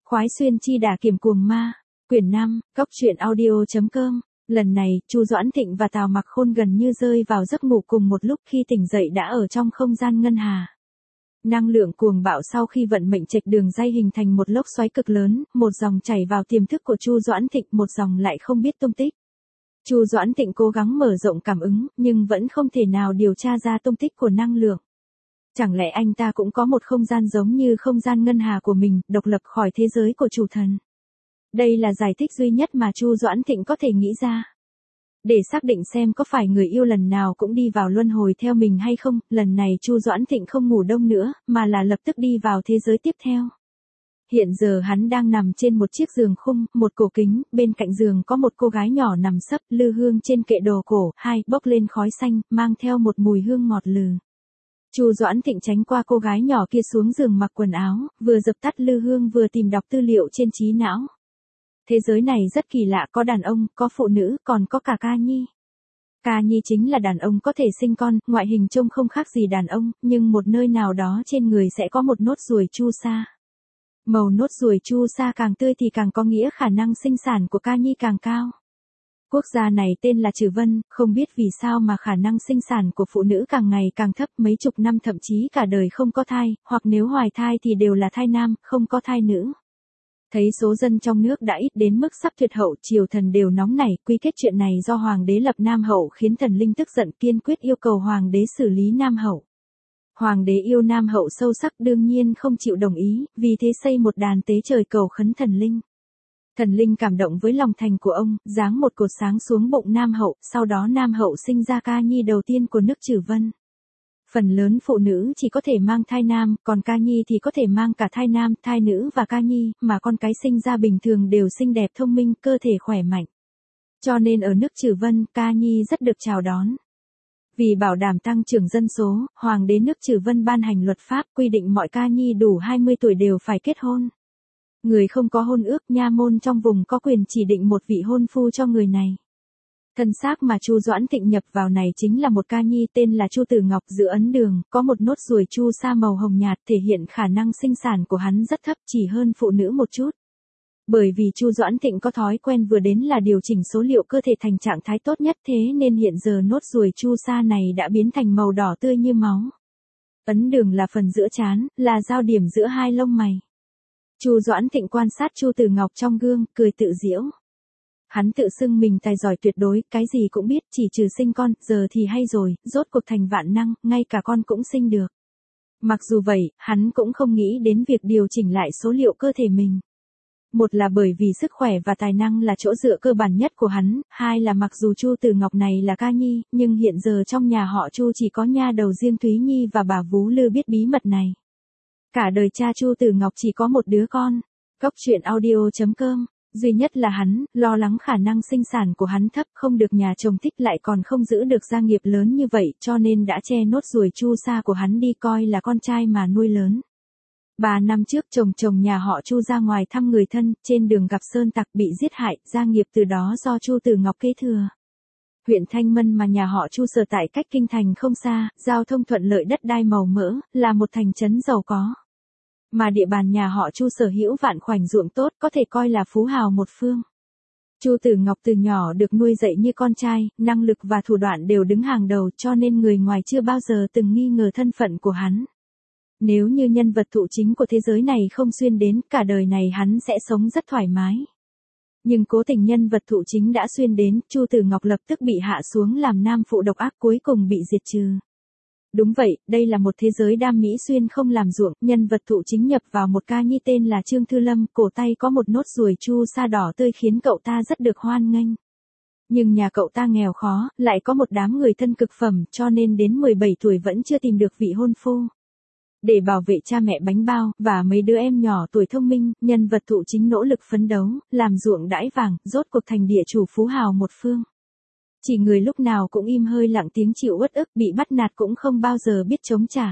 Khoái xuyên chi đả kiểm cuồng ma, quyển 5, góc truyện audio.com. Lần này, Chu Doãn Thịnh và Tào Mặc Khôn gần như rơi vào giấc ngủ cùng một lúc khi tỉnh dậy đã ở trong không gian ngân hà. Năng lượng cuồng bạo sau khi vận mệnh trạch đường ray hình thành một lốc xoáy cực lớn, một dòng chảy vào tiềm thức của Chu Doãn Thịnh, một dòng lại không biết tung tích. Chu Doãn Thịnh cố gắng mở rộng cảm ứng, nhưng vẫn không thể nào điều tra ra tung tích của năng lượng. Chẳng lẽ anh ta cũng có một không gian giống như không gian ngân hà của mình, độc lập khỏi thế giới của chủ thần? Đây là giải thích duy nhất mà Chu Doãn Thịnh có thể nghĩ ra. Để xác định xem có phải người yêu lần nào cũng đi vào luân hồi theo mình hay không, lần này Chu Doãn Thịnh không ngủ đông nữa, mà là lập tức đi vào thế giới tiếp theo. Hiện giờ hắn đang nằm trên một chiếc giường khung, một cổ kính, bên cạnh giường có một cô gái nhỏ nằm sấp, lư hương trên kệ đồ cổ, bốc lên khói xanh, mang theo một mùi hương ngọt lừ. Chu Doãn Thịnh tránh qua cô gái nhỏ kia xuống giường mặc quần áo, vừa dập tắt lư hương vừa tìm đọc tư liệu trên trí não. Thế giới này rất kỳ lạ, có đàn ông, có phụ nữ, còn có cả ca nhi. Ca nhi chính là đàn ông có thể sinh con, ngoại hình trông không khác gì đàn ông, nhưng một nơi nào đó trên người sẽ có một nốt ruồi chu sa. Màu nốt ruồi chu sa càng tươi thì càng có nghĩa khả năng sinh sản của ca nhi càng cao. Quốc gia này tên là Trừ Vân, không biết vì sao mà khả năng sinh sản của phụ nữ càng ngày càng thấp, mấy chục năm thậm chí cả đời không có thai, hoặc nếu hoài thai thì đều là thai nam, không có thai nữ. Thấy số dân trong nước đã ít đến mức sắp tuyệt hậu, triều thần đều nóng nảy, quy kết chuyện này do hoàng đế lập Nam Hậu khiến thần linh tức giận, kiên quyết yêu cầu hoàng đế xử lý Nam Hậu. Hoàng đế yêu Nam Hậu sâu sắc, đương nhiên không chịu đồng ý, vì thế xây một đàn tế trời cầu khấn thần linh. Thần linh cảm động với lòng thành của ông, giáng một cột sáng xuống bụng Nam Hậu, sau đó Nam Hậu sinh ra ca nhi đầu tiên của nước Trừ Vân. Phần lớn phụ nữ chỉ có thể mang thai nam, còn ca nhi thì có thể mang cả thai nam, thai nữ và ca nhi, mà con cái sinh ra bình thường đều xinh đẹp thông minh, cơ thể khỏe mạnh. Cho nên ở nước Trừ Vân, ca nhi rất được chào đón. Vì bảo đảm tăng trưởng dân số, hoàng đế nước Trừ Vân ban hành luật pháp quy định mọi ca nhi đủ 20 tuổi đều phải kết hôn. Người không có hôn ước, nha môn trong vùng có quyền chỉ định một vị hôn phu cho người này. Thân xác mà Chu Doãn Thịnh nhập vào này chính là một ca nhi tên là Chu Tử Ngọc, giữa ấn đường, có một nốt ruồi chu sa màu hồng nhạt, thể hiện khả năng sinh sản của hắn rất thấp, chỉ hơn phụ nữ một chút. Bởi vì Chu Doãn Thịnh có thói quen vừa đến là điều chỉnh số liệu cơ thể thành trạng thái tốt nhất, thế nên hiện giờ nốt ruồi chu sa này đã biến thành màu đỏ tươi như máu. Ấn đường là phần giữa trán, là giao điểm giữa hai lông mày. Chu Doãn Thịnh quan sát Chu Tử Ngọc trong gương, cười tự giễu. Hắn tự xưng mình tài giỏi tuyệt đối, cái gì cũng biết, chỉ trừ sinh con, giờ thì hay rồi, rốt cuộc thành vạn năng, ngay cả con cũng sinh được. Mặc dù vậy, hắn cũng không nghĩ đến việc điều chỉnh lại số liệu cơ thể mình. Một là bởi vì sức khỏe và tài năng là chỗ dựa cơ bản nhất của hắn, hai là mặc dù Chu Tử Ngọc này là ca nhi, nhưng hiện giờ trong nhà họ Chu chỉ có nha đầu riêng Thúy Nhi và bà Vú Lư biết bí mật này. Cả đời cha Chu Tử Ngọc chỉ có một đứa con. Góc truyện audio.com. Duy nhất là hắn, lo lắng khả năng sinh sản của hắn thấp, không được nhà chồng thích lại còn không giữ được gia nghiệp lớn như vậy, cho nên đã che nốt ruồi chu sa của hắn đi, coi là con trai mà nuôi lớn. 3 năm trước chồng nhà họ Chu ra ngoài thăm người thân, trên đường gặp sơn tặc bị giết hại, gia nghiệp từ đó do Chu Tử Ngọc kế thừa. Huyện Thanh Mân mà nhà họ Chu sở tại cách kinh thành không xa, giao thông thuận lợi, đất đai màu mỡ, là một thành trấn giàu có. Mà địa bàn nhà họ Chu sở hữu vạn khoảnh ruộng tốt, có thể coi là phú hào một phương. Chu Tử Ngọc từ nhỏ được nuôi dạy như con trai, năng lực và thủ đoạn đều đứng hàng đầu, cho nên người ngoài chưa bao giờ từng nghi ngờ thân phận của hắn. Nếu như nhân vật thụ chính của thế giới này không xuyên đến, cả đời này hắn sẽ sống rất thoải mái. Nhưng cố tình nhân vật thụ chính đã xuyên đến, Chu Tử Ngọc lập tức bị hạ xuống làm nam phụ độc ác, cuối cùng bị diệt trừ. Đúng vậy, đây là một thế giới đam mỹ xuyên không làm ruộng, nhân vật thụ chính nhập vào một ca nhi tên là Trương Thư Lâm, cổ tay có một nốt ruồi chu sa đỏ tươi khiến cậu ta rất được hoan nghênh. Nhưng nhà cậu ta nghèo khó, lại có một đám người thân cực phẩm, cho nên đến 17 tuổi vẫn chưa tìm được vị hôn phu. Để bảo vệ cha mẹ bánh bao, và mấy đứa em nhỏ tuổi thông minh, nhân vật thụ chính nỗ lực phấn đấu, làm ruộng đãi vàng, rốt cuộc thành địa chủ phú hào một phương. Chỉ người lúc nào cũng im hơi lặng tiếng, chịu uất ức, bị bắt nạt cũng không bao giờ biết chống trả.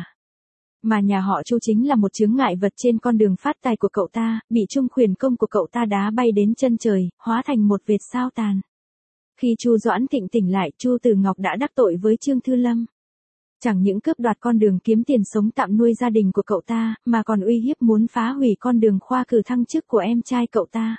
Mà nhà họ Chu chính là một chướng ngại vật trên con đường phát tài của cậu ta, bị Trung Khuyển công của cậu ta đá bay đến chân trời, hóa thành một vệt sao tàn. Khi Chu Doãn Thịnh tỉnh lại, Chu Tử Ngọc đã đắc tội với Trương Thư Lâm. Chẳng những cướp đoạt con đường kiếm tiền sống tạm nuôi gia đình của cậu ta, mà còn uy hiếp muốn phá hủy con đường khoa cử thăng chức của em trai cậu ta.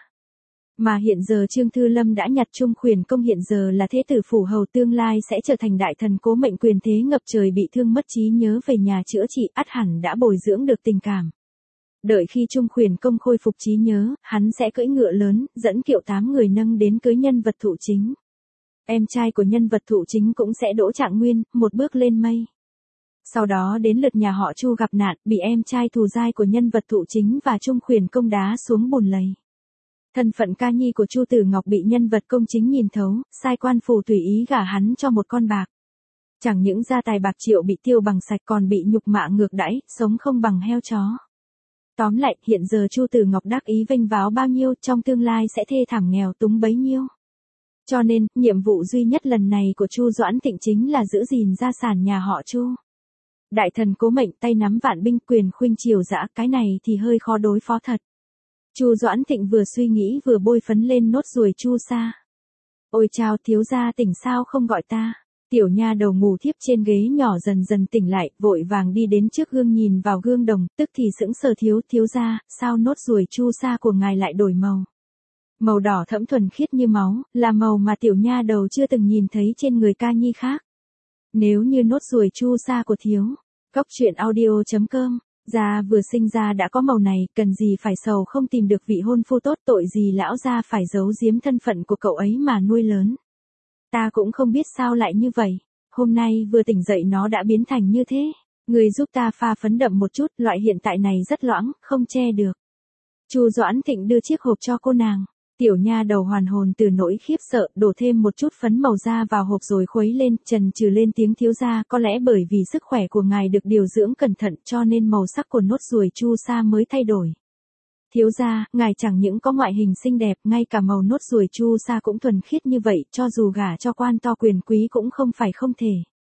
Mà hiện giờ Trương Thư Lâm đã nhặt Trung Khuyển Công hiện giờ là thế tử phủ hầu tương lai sẽ trở thành đại thần cố mệnh quyền thế ngập trời bị thương mất trí nhớ về nhà chữa trị ắt hẳn đã bồi dưỡng được tình cảm. Đợi khi Trung Khuyển Công khôi phục trí nhớ, hắn sẽ cưỡi ngựa lớn, dẫn kiệu 8 người nâng đến cưới nhân vật thụ chính. Em trai của nhân vật thụ chính cũng sẽ đỗ trạng nguyên, một bước lên mây. Sau đó đến lượt nhà họ Chu gặp nạn, bị em trai thù dai của nhân vật thụ chính và Trung Khuyển Công đá xuống bùn lầy. Thân phận ca nhi của Chu Tử Ngọc bị nhân vật công chính nhìn thấu, sai quan phủ tùy ý gả hắn cho một con bạc. Chẳng những gia tài bạc triệu bị tiêu bằng sạch còn bị nhục mạ ngược đãi, sống không bằng heo chó. Tóm lại, hiện giờ Chu Tử Ngọc đắc ý vênh váo bao nhiêu, trong tương lai sẽ thê thảm nghèo túng bấy nhiêu. Cho nên, nhiệm vụ duy nhất lần này của Chu Doãn Thịnh chính là giữ gìn gia sản nhà họ Chu. Đại thần cố mệnh tay nắm vạn binh quyền khuynh triều dã, cái này thì hơi khó đối phó thật. Chu Doãn Thịnh vừa suy nghĩ vừa bôi phấn lên nốt ruồi chu sa. Ôi chao, thiếu gia tỉnh sao không gọi ta? Tiểu nha đầu ngủ thiếp trên ghế nhỏ dần dần tỉnh lại, vội vàng đi đến trước gương nhìn vào gương đồng, tức thì sững sờ thiếu gia, sao nốt ruồi chu sa của ngài lại đổi màu? Màu đỏ thẫm thuần khiết như máu, là màu mà tiểu nha đầu chưa từng nhìn thấy trên người ca nhi khác. Nếu như nốt ruồi chu sa của thiếu, Cóc truyện audio.com, gia vừa sinh ra đã có màu này, cần gì phải sầu không tìm được vị hôn phu tốt, tội gì lão gia phải giấu giếm thân phận của cậu ấy mà nuôi lớn. Ta cũng không biết sao lại như vậy, hôm nay vừa tỉnh dậy nó đã biến thành như thế. Người giúp ta pha phấn đậm một chút, loại hiện tại này rất loãng, không che được. Chu Doãn Thịnh đưa chiếc hộp cho cô nàng. Tiểu nha đầu hoàn hồn từ nỗi khiếp sợ, đổ thêm một chút phấn màu da vào hộp rồi khuấy lên, chần chừ lên tiếng thiếu gia, có lẽ bởi vì sức khỏe của ngài được điều dưỡng cẩn thận cho nên màu sắc của nốt ruồi chu sa mới thay đổi. Thiếu gia, ngài chẳng những có ngoại hình xinh đẹp, ngay cả màu nốt ruồi chu sa cũng thuần khiết như vậy, cho dù gả cho quan to quyền quý cũng không phải không thể.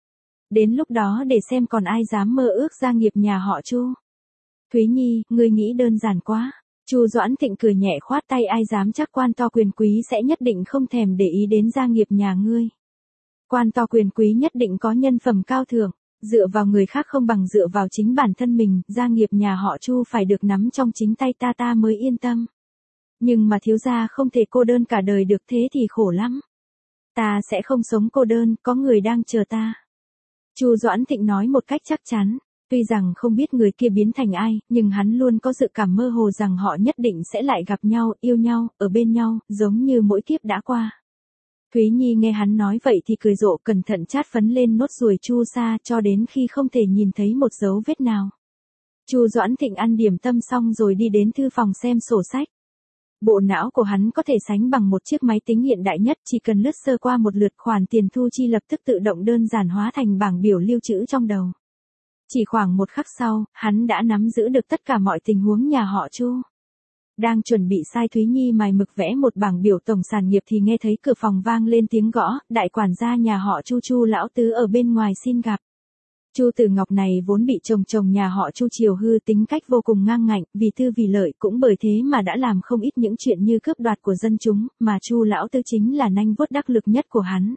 Đến lúc đó để xem còn ai dám mơ ước gia nghiệp nhà họ Chu. Thúy Nhi, ngươi nghĩ đơn giản quá. Chu Doãn Thịnh cười nhẹ khoát tay, ai dám chắc quan to quyền quý sẽ nhất định không thèm để ý đến gia nghiệp nhà ngươi. Quan to quyền quý nhất định có nhân phẩm cao thượng, dựa vào người khác không bằng dựa vào chính bản thân mình, gia nghiệp nhà họ Chu phải được nắm trong chính tay ta mới yên tâm. Nhưng mà thiếu gia không thể cô đơn cả đời được, thế thì khổ lắm. Ta sẽ không sống cô đơn, có người đang chờ ta. Chu Doãn Thịnh nói một cách chắc chắn. Tuy rằng không biết người kia biến thành ai, nhưng hắn luôn có dự cảm mơ hồ rằng họ nhất định sẽ lại gặp nhau, yêu nhau, ở bên nhau, giống như mỗi kiếp đã qua. Thúy Nhi nghe hắn nói vậy thì cười rộ, cẩn thận chát phấn lên nốt ruồi chu sa cho đến khi không thể nhìn thấy một dấu vết nào. Chu Doãn Thịnh ăn điểm tâm xong rồi đi đến thư phòng xem sổ sách. Bộ não của hắn có thể sánh bằng một chiếc máy tính hiện đại nhất, chỉ cần lướt sơ qua một lượt khoản tiền thu chi lập tức tự động đơn giản hóa thành bảng biểu lưu trữ trong đầu. Chỉ khoảng một khắc sau, hắn đã nắm giữ được tất cả mọi tình huống nhà họ Chu. Đang chuẩn bị sai Thúy Nhi mài mực vẽ một bảng biểu tổng sản nghiệp thì nghe thấy cửa phòng vang lên tiếng gõ, đại quản gia nhà họ Chu Chu lão tứ ở bên ngoài xin gặp. Chu Tử Ngọc này vốn bị chồng nhà họ Chu chiều hư, tính cách vô cùng ngang ngạnh, vì tư vì lợi, cũng bởi thế mà đã làm không ít những chuyện như cướp đoạt của dân chúng, mà Chu lão tứ chính là nanh vuốt đắc lực nhất của hắn.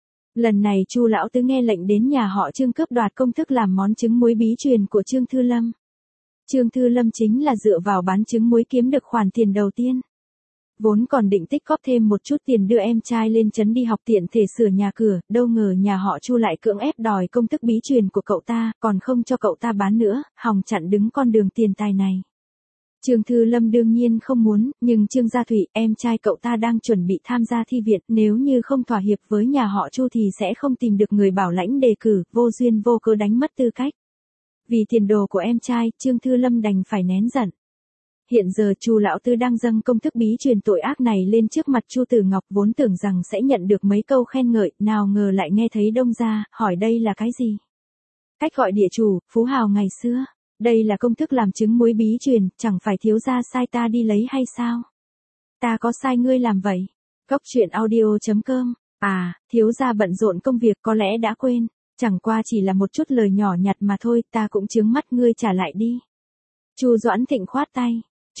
Lần này Chu lão tứ nghe lệnh đến nhà họ Trương cướp đoạt công thức làm món trứng muối bí truyền của Trương Thư Lâm. Trương Thư Lâm chính là dựa vào bán trứng muối kiếm được khoản tiền đầu tiên. Vốn còn định tích góp thêm một chút tiền đưa em trai lên trấn đi học tiện thể sửa nhà cửa, đâu ngờ nhà họ Chu lại cưỡng ép đòi công thức bí truyền của cậu ta, còn không cho cậu ta bán nữa, hòng chặn đứng con đường tiền tài này. Trương Thư Lâm đương nhiên không muốn, nhưng Trương Gia Thụy, em trai cậu ta đang chuẩn bị tham gia thi viện, nếu như không thỏa hiệp với nhà họ Chu thì sẽ không tìm được người bảo lãnh đề cử, vô duyên vô cớ đánh mất tư cách. Vì tiền đồ của em trai, Trương Thư Lâm đành phải nén giận. Hiện giờ Chu lão tứ đang dâng công thức bí truyền tội ác này lên trước mặt Chu Tử Ngọc, vốn tưởng rằng sẽ nhận được mấy câu khen ngợi, nào ngờ lại nghe thấy đông ra, hỏi đây là cái gì? Cách gọi địa chủ, phú hào ngày xưa. Đây là công thức làm trứng muối bí truyền, chẳng phải thiếu gia sai ta đi lấy hay sao? Ta có sai ngươi làm vậy? Cóc truyện audio.com. À, thiếu gia bận rộn công việc có lẽ đã quên, chẳng qua chỉ là một chút lời nhỏ nhặt mà thôi, ta cũng chướng mắt, ngươi trả lại đi. Chu Doãn Thịnh khoát tay.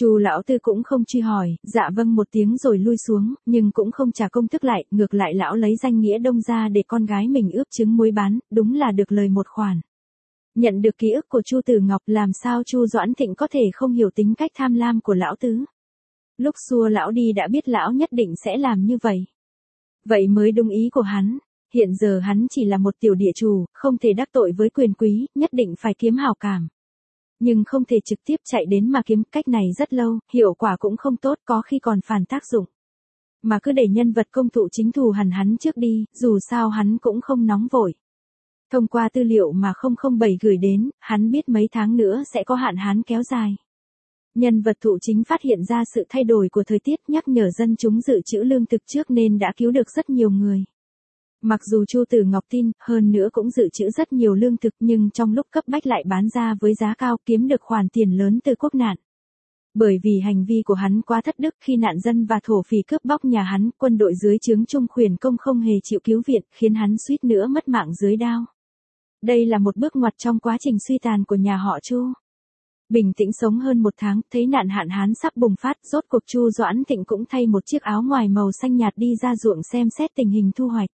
Chu lão tư cũng không truy hỏi, dạ vâng một tiếng rồi lui xuống, nhưng cũng không trả công thức lại, ngược lại lão lấy danh nghĩa Đông ra để con gái mình ướp trứng muối bán, đúng là được lời một khoản. Nhận được ký ức của Chu Tử Ngọc, làm sao Chu Doãn Thịnh có thể không hiểu tính cách tham lam của lão tứ. Lúc xua lão đi đã biết lão nhất định sẽ làm như vậy. Vậy mới đúng ý của hắn. Hiện giờ hắn chỉ là một tiểu địa chủ, không thể đắc tội với quyền quý, nhất định phải kiếm hào cảm. Nhưng không thể trực tiếp chạy đến mà kiếm, cách này rất lâu, hiệu quả cũng không tốt, có khi còn phản tác dụng. Mà cứ để nhân vật công thụ chính thù hằn hắn trước đi, dù sao hắn cũng không nóng vội. Thông qua tư liệu mà 007 gửi đến, hắn biết mấy tháng nữa sẽ có hạn hán kéo dài. Nhân vật thụ chính phát hiện ra sự thay đổi của thời tiết, nhắc nhở dân chúng dự trữ lương thực trước nên đã cứu được rất nhiều người. Mặc dù Chu Tử Ngọc tin, hơn nữa cũng dự trữ rất nhiều lương thực nhưng trong lúc cấp bách lại bán ra với giá cao, kiếm được khoản tiền lớn từ quốc nạn. Bởi vì hành vi của hắn quá thất đức, khi nạn dân và thổ phỉ cướp bóc nhà hắn, quân đội dưới trướng Trung Khuyển Công không hề chịu cứu viện, khiến hắn suýt nữa mất mạng dưới đao. Đây là một bước ngoặt trong quá trình suy tàn của nhà họ Chu. Bình tĩnh sống hơn một tháng, thấy nạn hạn hán sắp bùng phát, rốt cuộc Chu Doãn Thịnh cũng thay một chiếc áo ngoài màu xanh nhạt đi ra ruộng xem xét tình hình thu hoạch.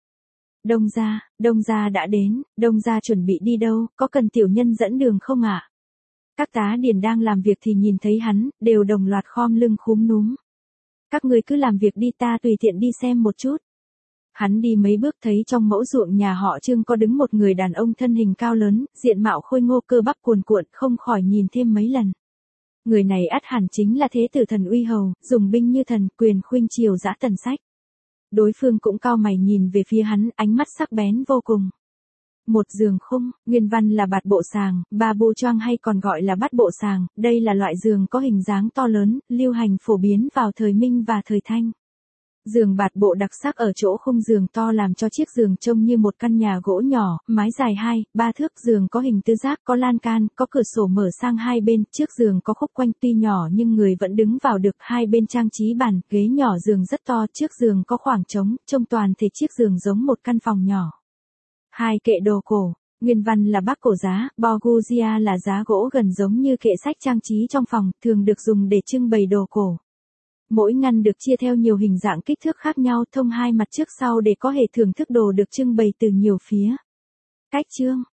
Đông gia đã đến, Đông gia chuẩn bị đi đâu, có cần tiểu nhân dẫn đường không ạ? Các tá điền đang làm việc thì nhìn thấy hắn, đều đồng loạt khom lưng khúm núm. Các người cứ làm việc đi, ta tùy tiện đi xem một chút. Hắn đi mấy bước thấy trong mẫu ruộng nhà họ Trương có đứng một người đàn ông thân hình cao lớn, diện mạo khôi ngô cơ bắp cuồn cuộn, không khỏi nhìn thêm mấy lần. Người này ắt hẳn chính là thế tử Thần Uy Hầu, dùng binh như thần, quyền khuynh triều dã Tần Sách. Đối phương cũng cau mày nhìn về phía hắn, ánh mắt sắc bén vô cùng. Một giường khung, nguyên văn là bạt bộ sàng, ba bu choang hay còn gọi là bát bộ sàng, đây là loại giường có hình dáng to lớn, lưu hành phổ biến vào thời Minh và thời Thanh. Giường bạt bộ đặc sắc ở chỗ khung giường to làm cho chiếc giường trông như một căn nhà gỗ nhỏ, mái dài 2-3 thước, giường có hình tứ giác, có lan can, có cửa sổ mở sang hai bên, trước giường có khúc quanh, tuy nhỏ nhưng người vẫn đứng vào được, hai bên trang trí bàn, ghế nhỏ, giường rất to, trước giường có khoảng trống, trông toàn thể chiếc giường giống một căn phòng nhỏ. Hai kệ đồ cổ, nguyên văn là Bắc cổ giá, Borgia là giá gỗ gần giống như kệ sách trang trí trong phòng, thường được dùng để trưng bày đồ cổ. Mỗi ngăn được chia theo nhiều hình dạng kích thước khác nhau, thông hai mặt trước sau để có thể thưởng thức đồ được trưng bày từ nhiều phía. Cách trương,